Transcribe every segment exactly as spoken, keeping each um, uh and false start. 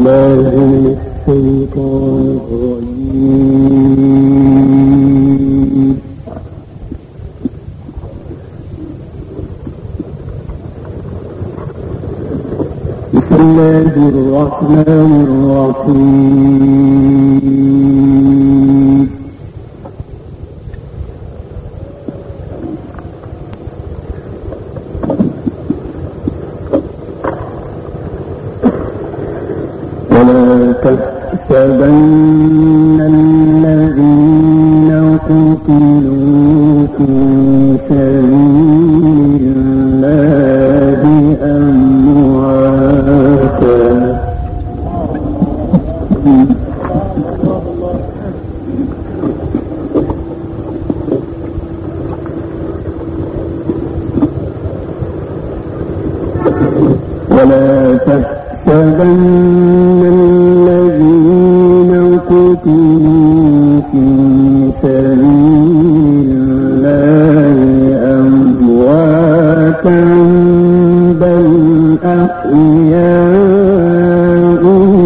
بالله من الشيطان الرجيم. بسم الله الرحمن الرحيم. ولا تحسبن الذين قتلوا في سبيل الله أمواتا ولا تحسبن الذين قتلوا في سبيل الله أمواتا بل أحياء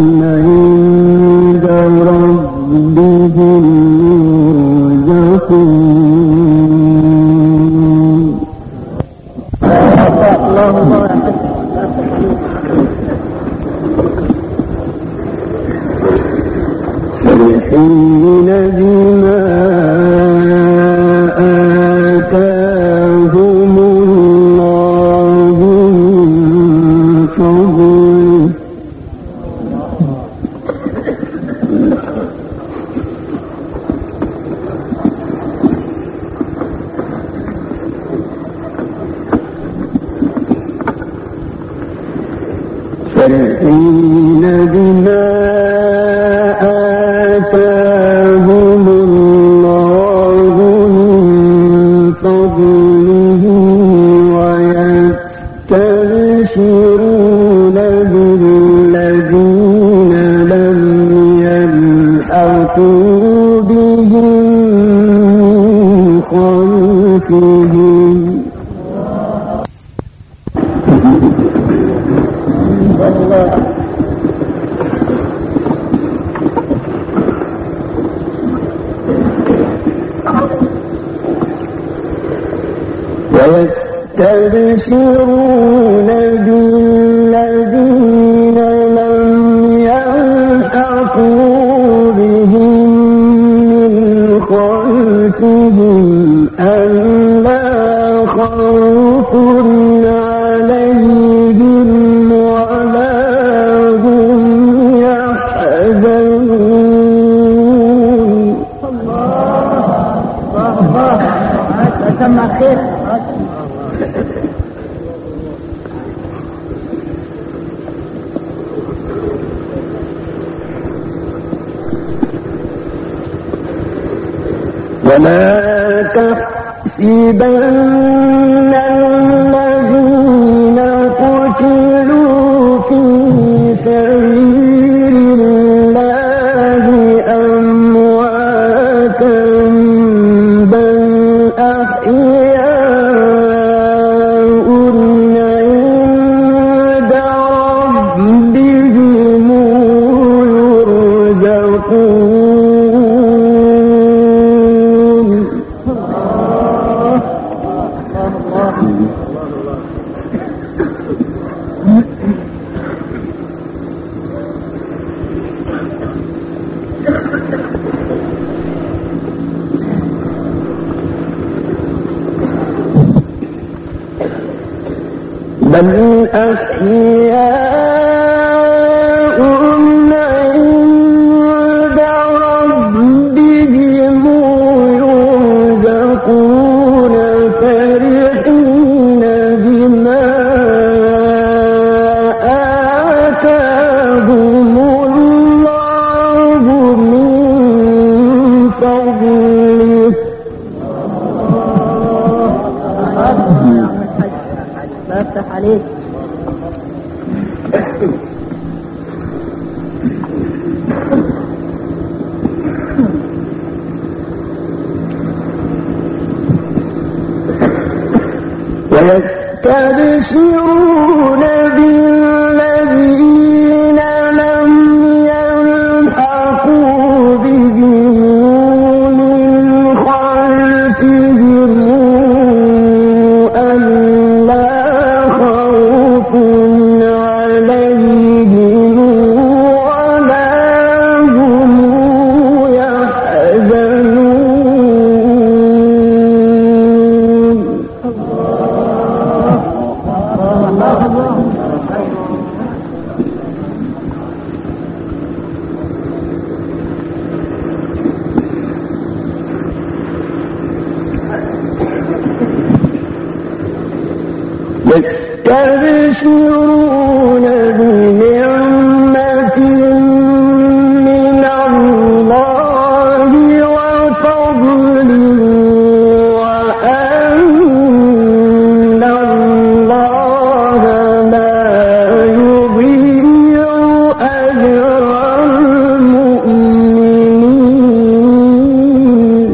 عند ربهم يرزقون. اللهم فرحين بما آتاهم الله من فضله فرحين بما آتاهم الله من فضله ويستبشرون بالذين لم يلحقوا بهم من خلفهم ويستبشرون بالذين لم يلحقوا بهم من خلفهم ألا خوف عليهم ولا هم يحزنون. الله الله أسمع خير. ولا تحسبن الذين قتلوا في سبيل الله أمواتا بل أحياء عند ربهم يرزقون. بل أحياء عند ربهم يرزقون فرحين بما آتاهم الله من فضله. افتح عليك. ويستبشرون بالذين لم يستبشرون بنعمة من الله وفضل وأن الله لا يضيع أجر المؤمنين.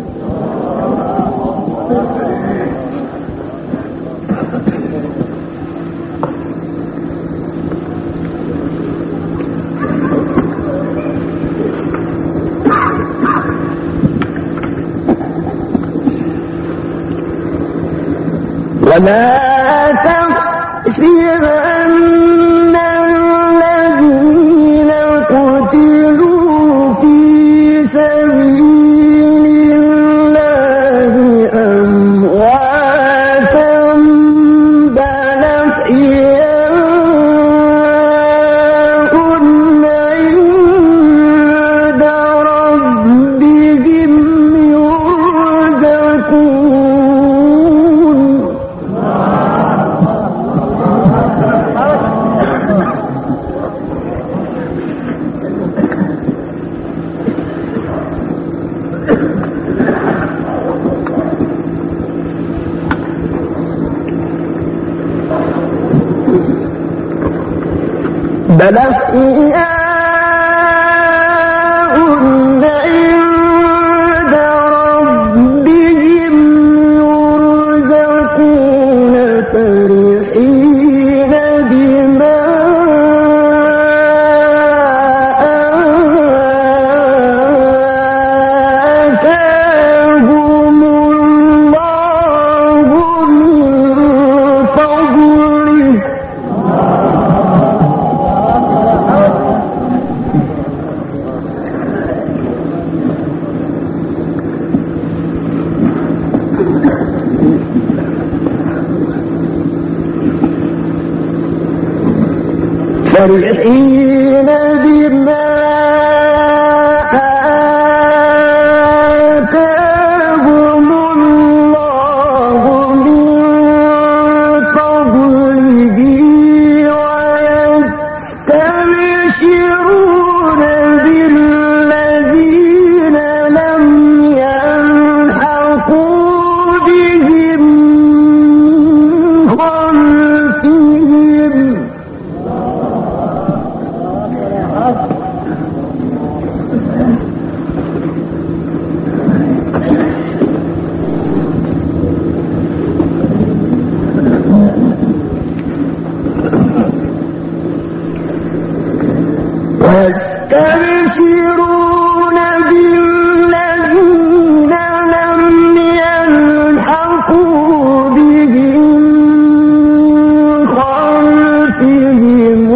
ولا تحسبن الذين قتلوا في سبيل الله أمواتا بل أحياء عند ربهم يرزقون. بل أحياء عند ربهم يرزقون فرحين بما آتاهم الله من فضله. فرحين بما آتاهم الله من فضله ويستبشرون بالذين لم يلحقوا بهم خلفهم ويستبشرون بالذين لم يلحقوا بهم خلفهم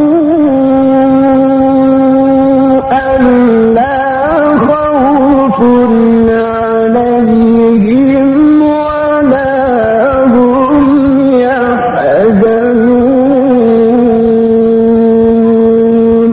ألا خوف عليهم ولا هم يحزنون.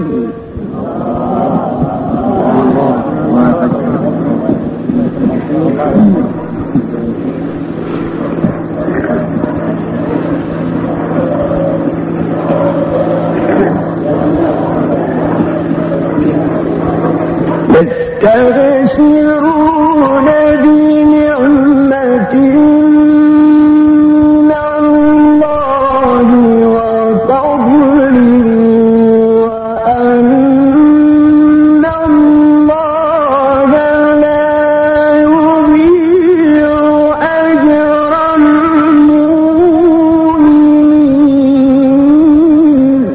يستبشرون بنعمة من الله وفضل وأن الله لا يضيع أجر المؤمنين.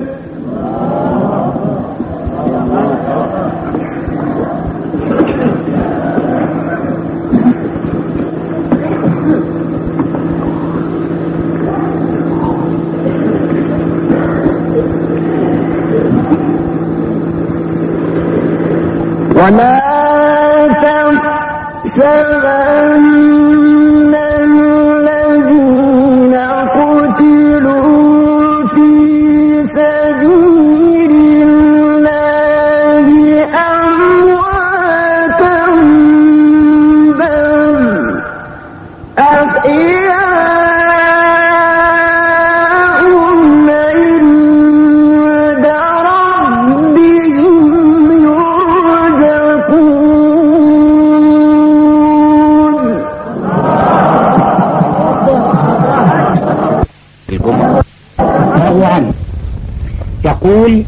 يقول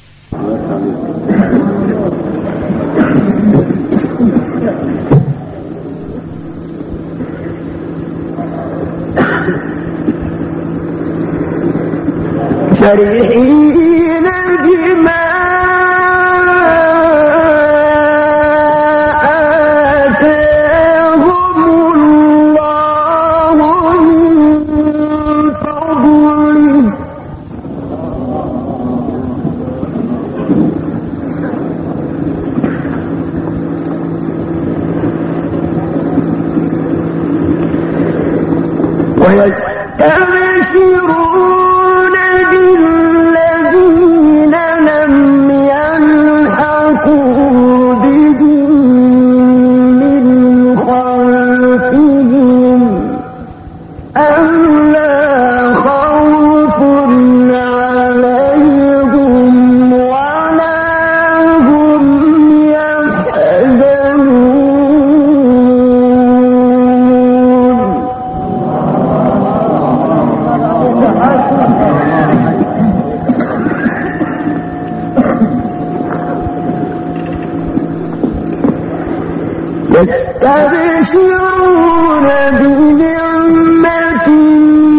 فرحين بما آتاهم الله من فضله ويستبشرون بالذين لم يلحقوا بهم من خلفهم ألا خوف عليهم ولا هم يحزنون. يستبشرون بنعمة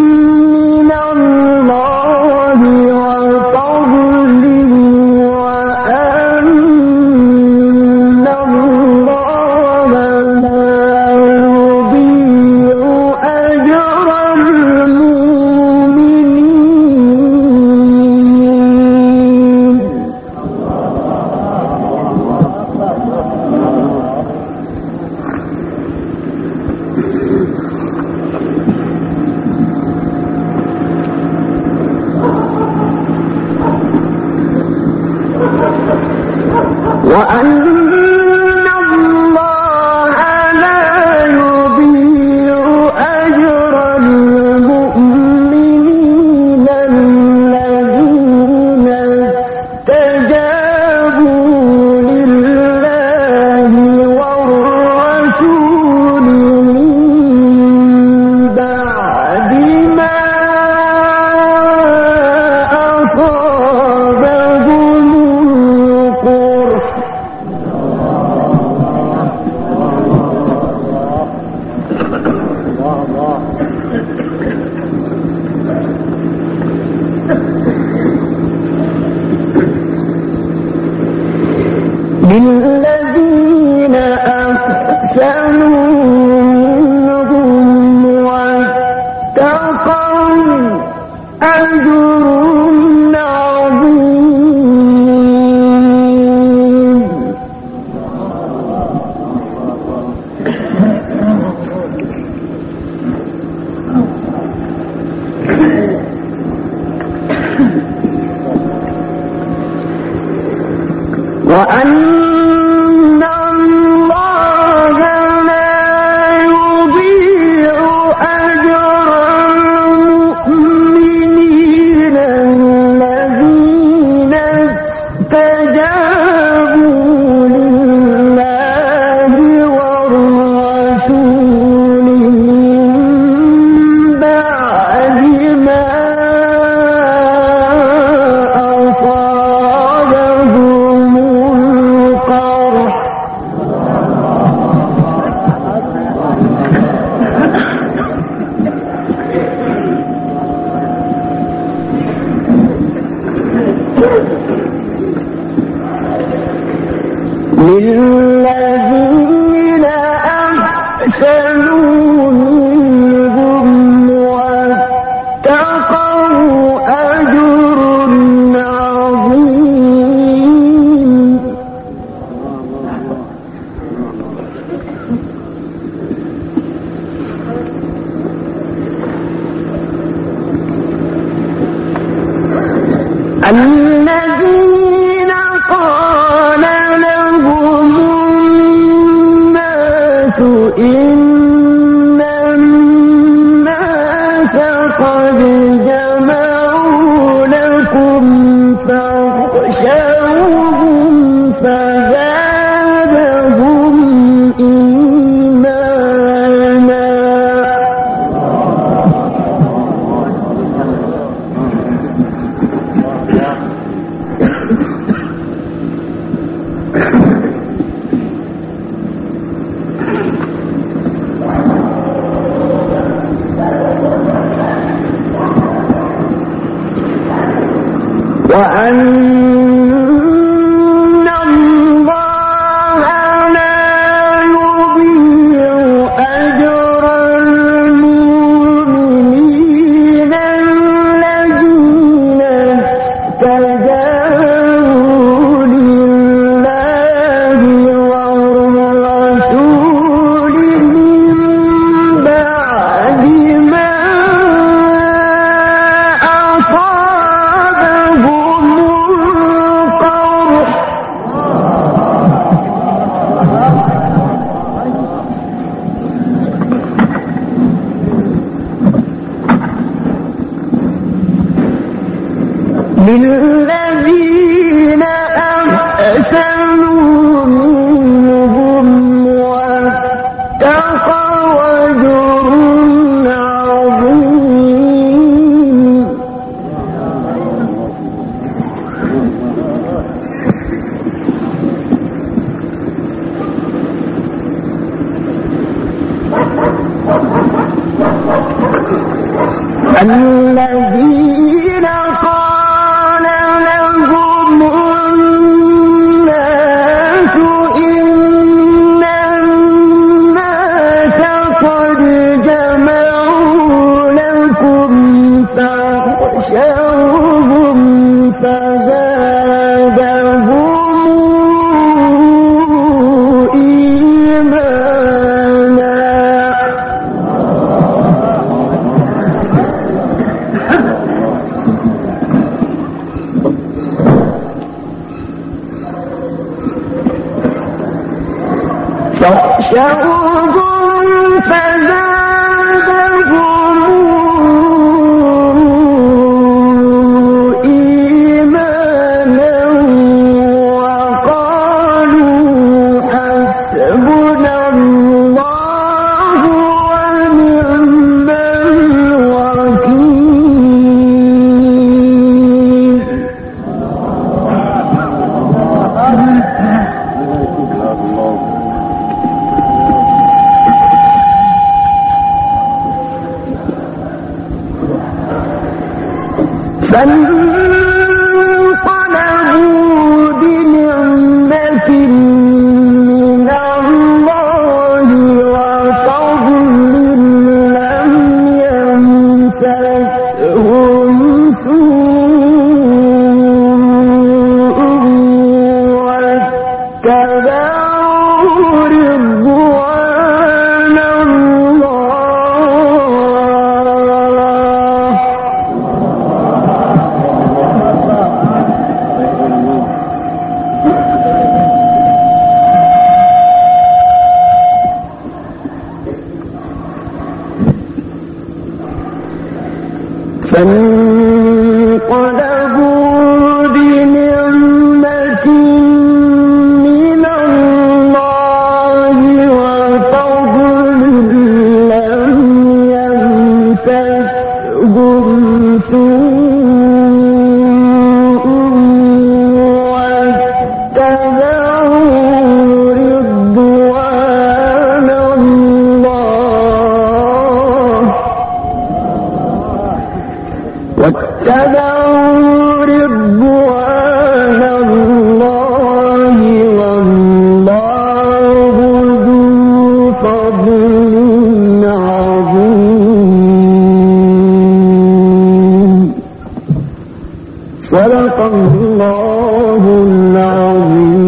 وأن الله لا يضيع أجر المؤمنين الذين استجابوا لله والرسول من بعد ما أصابهم القرح للذين أحسنوا منهم واتقوا أجر عظيم الذين قال لهم الناس إن الناس قد جمعوا لكم فاخشوهم فزادهم إيمانا فاخشوهم فزادهم إيمانا وقالوا حسبنا الله ونعم الوكيل فانقلبوا بنعمة من الله وفضل لم يمسسهم سوء واتبعوا رضوان الله فانقلبوا بنعمة من الله وفضل لم يمسسهم سوء واتبعوا رضوان الله واتبعوا رضوان الله والله ذو فضل عظيم صدق الله العظيم.